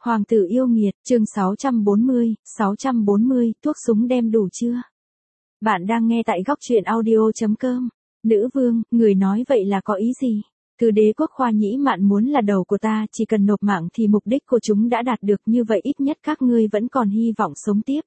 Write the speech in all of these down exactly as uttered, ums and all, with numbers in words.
Hoàng tử yêu nghiệt, chương sáu trăm bốn mươi, sáu trăm bốn mươi, thuốc súng đem đủ chưa? Bạn đang nghe tại góc truyện audio chấm com. Nữ vương, người nói vậy là có ý gì? Từ đế quốc Khoa Nhĩ Mạn muốn là đầu của ta, chỉ cần nộp mạng thì mục đích của chúng đã đạt được, như vậy ít nhất các ngươi vẫn còn hy vọng sống tiếp.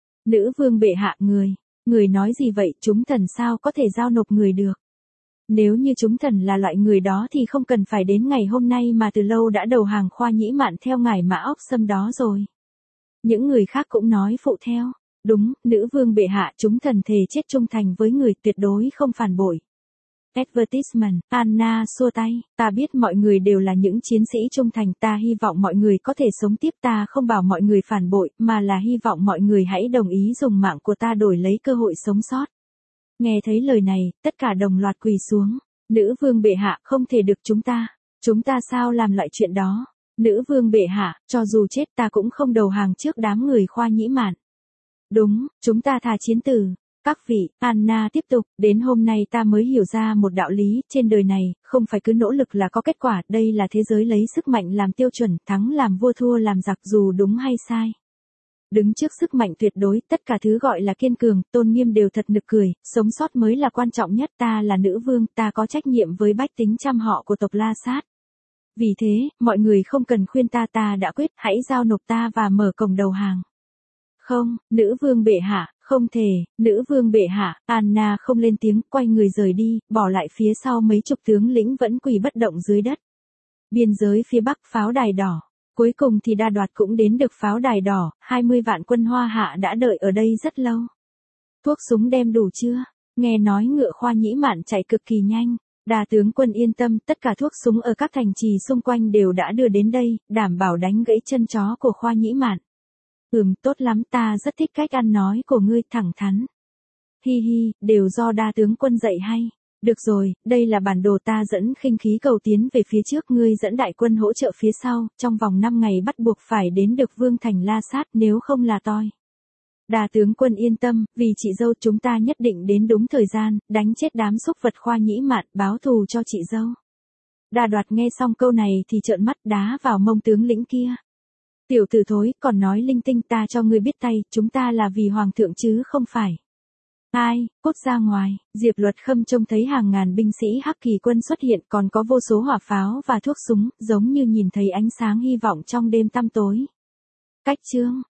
Nữ vương bệ hạ, người, người nói gì vậy, chúng thần sao có thể giao nộp người được? Nếu như chúng thần là loại người đó thì không cần phải đến ngày hôm nay mà từ lâu đã đầu hàng Khoa Nhĩ Mạn theo ngài Mã Ốc Sâm đó rồi. Những người khác cũng nói phụ theo. Đúng, nữ vương bệ hạ, chúng thần thề chết trung thành với người, tuyệt đối không phản bội. Advertisement, Anna xua tay, ta biết mọi người đều là những chiến sĩ trung thành, ta hy vọng mọi người có thể sống tiếp, ta không bảo mọi người phản bội, mà là hy vọng mọi người hãy đồng ý dùng mạng của ta đổi lấy cơ hội sống sót. Nghe thấy lời này, tất cả đồng loạt quỳ xuống. Nữ vương bệ hạ, không thể được, chúng ta, chúng ta sao làm loại chuyện đó? Nữ vương bệ hạ, cho dù chết ta cũng không đầu hàng trước đám người Khoa Nhĩ Mạn. Đúng, chúng ta thà chiến tử. Các vị, Anna tiếp tục, đến hôm nay ta mới hiểu ra một đạo lý, trên đời này, không phải cứ nỗ lực là có kết quả, đây là thế giới lấy sức mạnh làm tiêu chuẩn, thắng làm vua thua làm giặc, dù đúng hay sai. Đứng trước sức mạnh tuyệt đối, tất cả thứ gọi là kiên cường, tôn nghiêm đều thật nực cười, sống sót mới là quan trọng nhất, ta là nữ vương, ta có trách nhiệm với bách tính trăm họ của tộc La Sát. Vì thế, mọi người không cần khuyên ta, ta đã quyết, hãy giao nộp ta và mở cổng đầu hàng. Không, nữ vương bệ hạ, không thể, nữ vương bệ hạ, Anna không lên tiếng, quay người rời đi, bỏ lại phía sau mấy chục tướng lĩnh vẫn quỳ bất động dưới đất. Biên giới phía bắc, pháo đài đỏ. Cuối cùng thì Đa Đoạt cũng đến được pháo đài đỏ, hai mươi vạn quân Hoa Hạ đã đợi ở đây rất lâu. Thuốc súng đem đủ chưa? Nghe nói ngựa Khoa Nhĩ Mạn chạy cực kỳ nhanh. Đa tướng quân yên tâm, tất cả thuốc súng ở các thành trì xung quanh đều đã đưa đến đây, đảm bảo đánh gãy chân chó của Khoa Nhĩ Mạn. Ừm, tốt lắm, ta rất thích cách ăn nói của ngươi, thẳng thắn. Hi hi, đều do Đa tướng quân dạy hay. Được rồi, đây là bản đồ, ta dẫn khinh khí cầu tiến về phía trước, ngươi dẫn đại quân hỗ trợ phía sau, trong vòng năm ngày bắt buộc phải đến được vương thành La Sát, nếu không là toi. Đa tướng quân yên tâm, vì chị dâu chúng ta nhất định đến đúng thời gian, đánh chết đám xúc vật Khoa Nhĩ Mạn, báo thù cho chị dâu. Đa Đoạt nghe xong câu này thì trợn mắt đá vào mông tướng lĩnh kia. Tiểu tử thối, còn nói linh tinh, ta cho ngươi biết tay, chúng ta là vì hoàng thượng chứ không phải. Ai, cút ra ngoài. Diệp Luật Khâm trông thấy hàng ngàn binh sĩ Hắc Kỳ quân xuất hiện, còn có vô số hỏa pháo và thuốc súng, giống như nhìn thấy ánh sáng hy vọng trong đêm tăm tối. Cách chương